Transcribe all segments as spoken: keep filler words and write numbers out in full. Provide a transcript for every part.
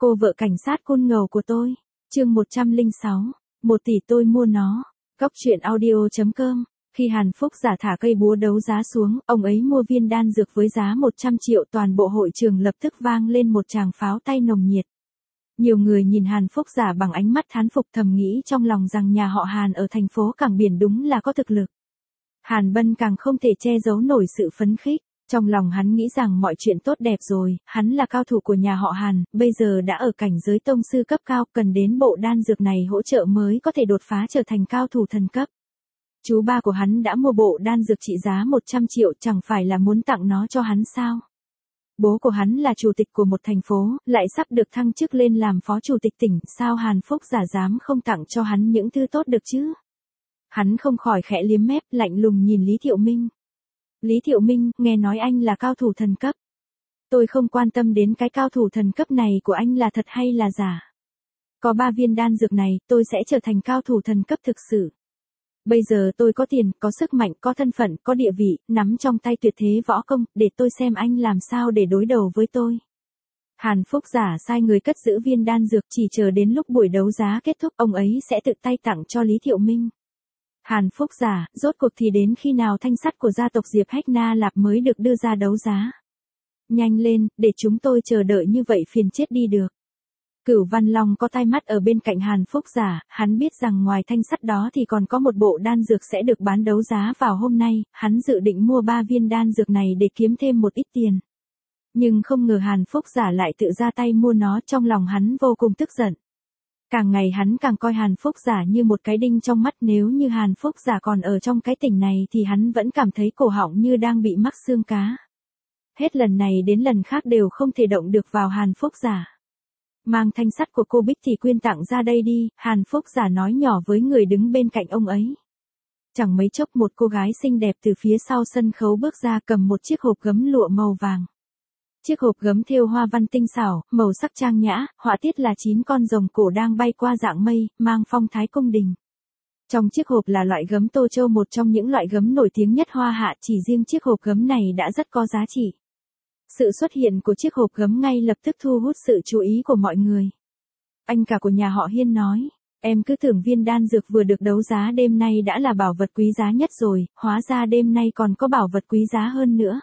Cô vợ cảnh sát côn ngầu của tôi. Chương một trăm lẻ sáu. Một tỷ tôi mua nó. Góc truyện audio chấm com. Khi Hàn Phúc Giả thả cây búa đấu giá xuống, ông ấy mua viên đan dược với giá một trăm triệu, toàn bộ hội trường lập tức vang lên một tràng pháo tay nồng nhiệt. Nhiều người nhìn Hàn Phúc Giả bằng ánh mắt thán phục, thầm nghĩ trong lòng rằng nhà họ Hàn ở thành phố cảng biển đúng là có thực lực. Hàn Bân càng không thể che giấu nổi sự phấn khích. Trong lòng hắn nghĩ rằng mọi chuyện tốt đẹp rồi, hắn là cao thủ của nhà họ Hàn, bây giờ đã ở cảnh giới tông sư cấp cao, cần đến bộ đan dược này hỗ trợ mới có thể đột phá trở thành cao thủ thần cấp. Chú ba của hắn đã mua bộ đan dược trị giá một trăm triệu, chẳng phải là muốn tặng nó cho hắn sao? Bố của hắn là chủ tịch của một thành phố, lại sắp được thăng chức lên làm phó chủ tịch tỉnh, sao Hàn Phúc Giả dám không tặng cho hắn những thứ tốt được chứ? Hắn không khỏi khẽ liếm mép, lạnh lùng nhìn Lý Thiệu Minh. Lý Thiệu Minh, nghe nói anh là cao thủ thần cấp. Tôi không quan tâm đến cái cao thủ thần cấp này của anh là thật hay là giả. Có ba viên đan dược này, tôi sẽ trở thành cao thủ thần cấp thực sự. Bây giờ tôi có tiền, có sức mạnh, có thân phận, có địa vị, nắm trong tay tuyệt thế võ công, để tôi xem anh làm sao để đối đầu với tôi. Hàn Phúc Giả sai người cất giữ viên đan dược, chỉ chờ đến lúc buổi đấu giá kết thúc, ông ấy sẽ tự tay tặng cho Lý Thiệu Minh. Hàn Phúc Giả, rốt cuộc thì đến khi nào thanh sắt của gia tộc Diệp Hách Na Lạp mới được đưa ra đấu giá? Nhanh lên, để chúng tôi chờ đợi như vậy phiền chết đi được. Cửu Văn Long có tai mắt ở bên cạnh Hàn Phúc Giả, hắn biết rằng ngoài thanh sắt đó thì còn có một bộ đan dược sẽ được bán đấu giá vào hôm nay, hắn dự định mua ba viên đan dược này để kiếm thêm một ít tiền. Nhưng không ngờ Hàn Phúc Giả lại tự ra tay mua nó, trong lòng hắn vô cùng tức giận. Càng ngày hắn càng coi Hàn Phúc Giả như một cái đinh trong mắt, nếu như Hàn Phúc Giả còn ở trong cái tỉnh này thì hắn vẫn cảm thấy cổ họng như đang bị mắc xương cá. Hết lần này đến lần khác đều không thể động được vào Hàn Phúc Giả. Mang thanh sắt của cô Bích Thị Quyên tặng ra đây đi, Hàn Phúc Giả nói nhỏ với người đứng bên cạnh ông ấy. Chẳng mấy chốc một cô gái xinh đẹp từ phía sau sân khấu bước ra, cầm một chiếc hộp gấm lụa màu vàng. Chiếc hộp gấm thêu hoa văn tinh xảo, màu sắc trang nhã, họa tiết là chín con rồng cổ đang bay qua dạng mây, mang phong thái cung đình. Trong chiếc hộp là loại gấm Tô Châu, một trong những loại gấm nổi tiếng nhất Hoa Hạ, chỉ riêng chiếc hộp gấm này đã rất có giá trị. Sự xuất hiện của chiếc hộp gấm ngay lập tức thu hút sự chú ý của mọi người. Anh cả của nhà họ Hiên nói, em cứ tưởng viên đan dược vừa được đấu giá đêm nay đã là bảo vật quý giá nhất rồi, hóa ra đêm nay còn có bảo vật quý giá hơn nữa.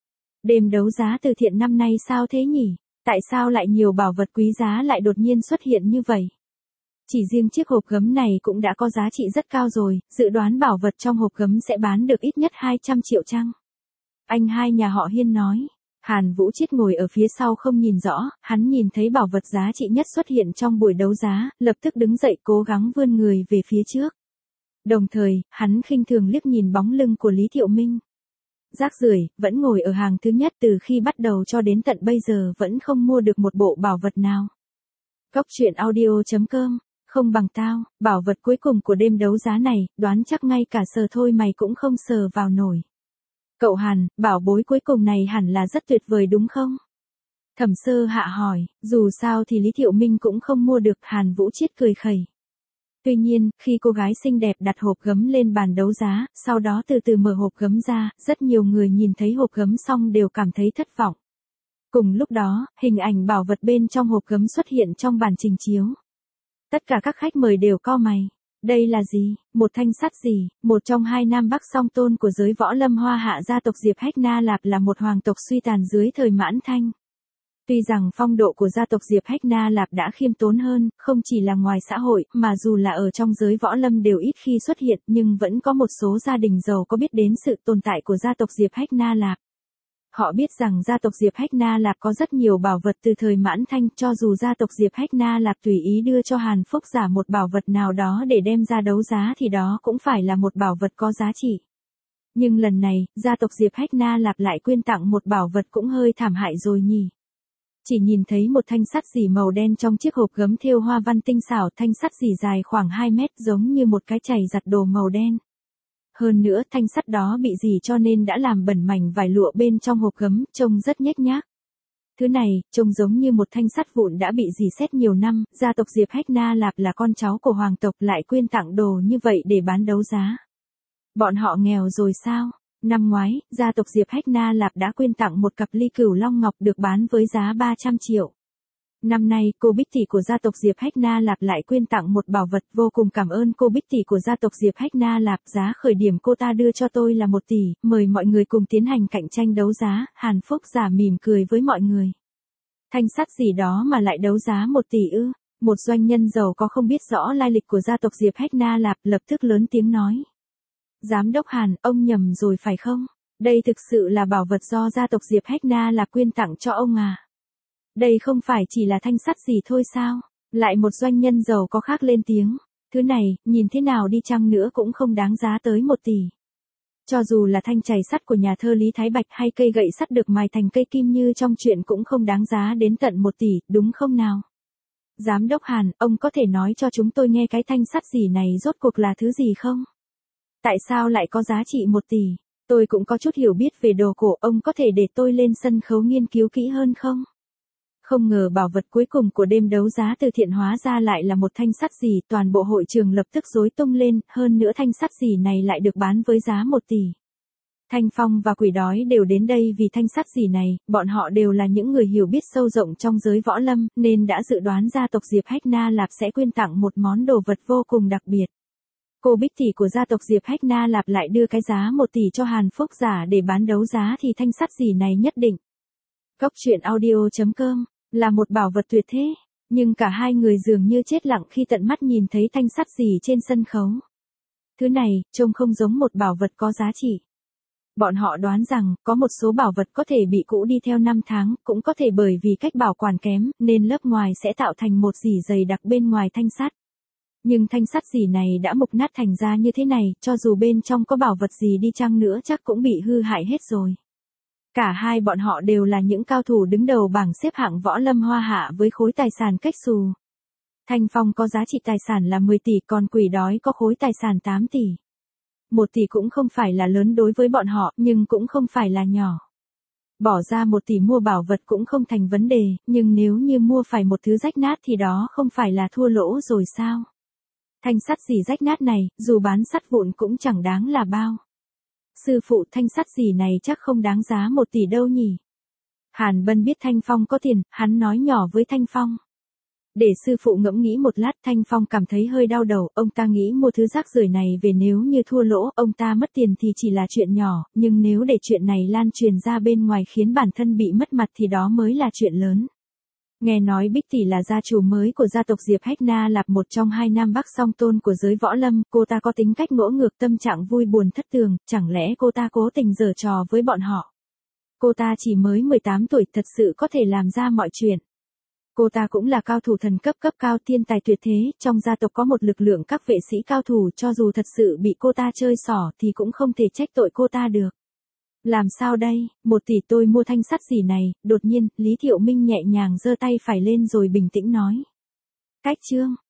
Đêm đấu giá từ thiện năm nay sao thế nhỉ? Tại sao lại nhiều bảo vật quý giá lại đột nhiên xuất hiện như vậy? Chỉ riêng chiếc hộp gấm này cũng đã có giá trị rất cao rồi, dự đoán bảo vật trong hộp gấm sẽ bán được ít nhất hai trăm triệu chăng? Anh hai nhà họ Hiên nói. Hàn Vũ Chiết ngồi ở phía sau không nhìn rõ, hắn nhìn thấy bảo vật giá trị nhất xuất hiện trong buổi đấu giá, lập tức đứng dậy cố gắng vươn người về phía trước. Đồng thời, hắn khinh thường liếc nhìn bóng lưng của Lý Thiệu Minh. Rác rưởi, vẫn ngồi ở hàng thứ nhất từ khi bắt đầu cho đến tận bây giờ vẫn không mua được một bộ bảo vật nào. Góc truyện audio chấm com, không bằng tao, bảo vật cuối cùng của đêm đấu giá này, đoán chắc ngay cả sờ thôi mày cũng không sờ vào nổi. Cậu Hàn, bảo bối cuối cùng này hẳn là rất tuyệt vời đúng không? Thẩm Sơ Hạ hỏi, dù sao thì Lý Thiệu Minh cũng không mua được, Hàn Vũ Chiết cười khẩy. Tuy nhiên, khi cô gái xinh đẹp đặt hộp gấm lên bàn đấu giá, sau đó từ từ mở hộp gấm ra, rất nhiều người nhìn thấy hộp gấm xong đều cảm thấy thất vọng. Cùng lúc đó, hình ảnh bảo vật bên trong hộp gấm xuất hiện trong bản trình chiếu. Tất cả các khách mời đều cau mày. Đây là gì? Một thanh sắt gì? Một trong hai nam bắc song tôn của giới võ lâm Hoa Hạ, gia tộc Diệp Hách Na Lạp là một hoàng tộc suy tàn dưới thời Mãn Thanh. Tuy rằng phong độ của gia tộc Diệp Hách Na Lạp đã khiêm tốn hơn, không chỉ là ngoài xã hội, mà dù là ở trong giới võ lâm đều ít khi xuất hiện, nhưng vẫn có một số gia đình giàu có biết đến sự tồn tại của gia tộc Diệp Hách Na Lạp. Họ biết rằng gia tộc Diệp Hách Na Lạp có rất nhiều bảo vật từ thời Mãn Thanh, cho dù gia tộc Diệp Hách Na Lạp tùy ý đưa cho Hàn Phúc Giả một bảo vật nào đó để đem ra đấu giá thì đó cũng phải là một bảo vật có giá trị. Nhưng lần này, gia tộc Diệp Hách Na Lạp lại quyên tặng một bảo vật cũng hơi thảm hại rồi nhỉ. Chỉ nhìn thấy một thanh sắt rỉ màu đen trong chiếc hộp gấm thêu hoa văn tinh xảo, thanh sắt rỉ dài khoảng hai mét giống như một cái chày giặt đồ màu đen. Hơn nữa thanh sắt đó bị rỉ cho nên đã làm bẩn mảnh vải lụa bên trong hộp gấm, trông rất nhếch nhác. Thứ này, trông giống như một thanh sắt vụn đã bị rỉ sét nhiều năm, gia tộc Diệp Hách Na Lạp là con cháu của hoàng tộc lại quyên tặng đồ như vậy để bán đấu giá. Bọn họ nghèo rồi sao? Năm ngoái, gia tộc Diệp Hách Na Lạp đã quyên tặng một cặp ly cửu long ngọc được bán với giá ba trăm triệu. Năm nay, cô Bích tỷ của gia tộc Diệp Hách Na Lạp lại quyên tặng một bảo vật, vô cùng cảm ơn cô Bích tỷ của gia tộc Diệp Hách Na Lạp, giá khởi điểm cô ta đưa cho tôi là một tỷ, mời mọi người cùng tiến hành cạnh tranh đấu giá. Hàn Phúc giả mỉm cười với mọi người. Thanh sắt gì đó mà lại đấu giá một tỷ ư? Một doanh nhân giàu có không biết rõ lai lịch của gia tộc Diệp Hách Na Lạp lập tức lớn tiếng nói. Giám đốc Hàn, ông nhầm rồi phải không? Đây thực sự là bảo vật do gia tộc Diệp Hách Na Lạp quyên tặng cho ông à? Đây không phải chỉ là thanh sắt gì thôi sao? Lại một doanh nhân giàu có khác lên tiếng. Thứ này, nhìn thế nào đi chăng nữa cũng không đáng giá tới một tỷ. Cho dù là thanh chày sắt của nhà thơ Lý Thái Bạch hay cây gậy sắt được mài thành cây kim như trong chuyện cũng không đáng giá đến tận một tỷ, đúng không nào? Giám đốc Hàn, ông có thể nói cho chúng tôi nghe cái thanh sắt gì này rốt cuộc là thứ gì không? Tại sao lại có giá trị một tỷ? Tôi cũng có chút hiểu biết về đồ cổ, ông có thể để tôi lên sân khấu nghiên cứu kỹ hơn không? Không ngờ bảo vật cuối cùng của đêm đấu giá từ thiện hóa ra lại là một thanh sắt gì, toàn bộ hội trường lập tức rối tung lên, hơn nữa thanh sắt gì này lại được bán với giá một tỷ. Thanh Phong và Quỷ Đói đều đến đây vì thanh sắt gì này, bọn họ đều là những người hiểu biết sâu rộng trong giới võ lâm, nên đã dự đoán gia tộc Diệp Hách Na Lạp sẽ quyên tặng một món đồ vật vô cùng đặc biệt. Cô Bích tỷ của gia tộc Diệp Hách Na Lạp lại đưa cái giá một tỷ cho Hàn Phúc giả để bán đấu giá thì thanh sắt gì này nhất định. Cốc truyện audio chấm com là một bảo vật tuyệt thế, nhưng cả hai người dường như chết lặng khi tận mắt nhìn thấy thanh sắt gì trên sân khấu. Thứ này, trông không giống một bảo vật có giá trị. Bọn họ đoán rằng, có một số bảo vật có thể bị cũ đi theo năm tháng, cũng có thể bởi vì cách bảo quản kém, nên lớp ngoài sẽ tạo thành một rỉ dày đặc bên ngoài thanh sắt. Nhưng thanh sắt gì này đã mục nát thành ra như thế này, cho dù bên trong có bảo vật gì đi chăng nữa chắc cũng bị hư hại hết rồi. Cả hai bọn họ đều là những cao thủ đứng đầu bảng xếp hạng võ lâm hoa hạ với khối tài sản cách xù. Thanh Phong có giá trị tài sản là mười tỷ, còn Quỷ Đói có khối tài sản tám tỷ. Một tỷ cũng không phải là lớn đối với bọn họ, nhưng cũng không phải là nhỏ. Bỏ ra một tỷ mua bảo vật cũng không thành vấn đề, nhưng nếu như mua phải một thứ rách nát thì đó không phải là thua lỗ rồi sao? Thanh sắt gì rách nát này, dù bán sắt vụn cũng chẳng đáng là bao. Sư phụ, thanh sắt gì này chắc không đáng giá một tỷ đâu nhỉ? Hàn Bân biết Thanh Phong có tiền, hắn nói nhỏ với Thanh Phong. Để sư phụ ngẫm nghĩ một lát, Thanh Phong cảm thấy hơi đau đầu, ông ta nghĩ mua thứ rác rưởi này về nếu như thua lỗ, ông ta mất tiền thì chỉ là chuyện nhỏ, nhưng nếu để chuyện này lan truyền ra bên ngoài khiến bản thân bị mất mặt thì đó mới là chuyện lớn. Nghe nói Bích tỷ là gia chủ mới của gia tộc Diệp Hách Na Lạp, một trong hai nam bắc song tôn của giới võ lâm, cô ta có tính cách ngỗ ngược, tâm trạng vui buồn thất thường, chẳng lẽ cô ta cố tình giở trò với bọn họ? Cô ta chỉ mới mười tám tuổi, thật sự có thể làm ra mọi chuyện. Cô ta cũng là cao thủ thần cấp cấp cao, thiên tài tuyệt thế, trong gia tộc có một lực lượng các vệ sĩ cao thủ, cho dù thật sự bị cô ta chơi xỏ thì cũng không thể trách tội cô ta được. Làm sao đây, một tỷ tôi mua thanh sắt gì này? Đột nhiên, Lý Thiệu Minh nhẹ nhàng giơ tay phải lên rồi bình tĩnh nói. Cách chương.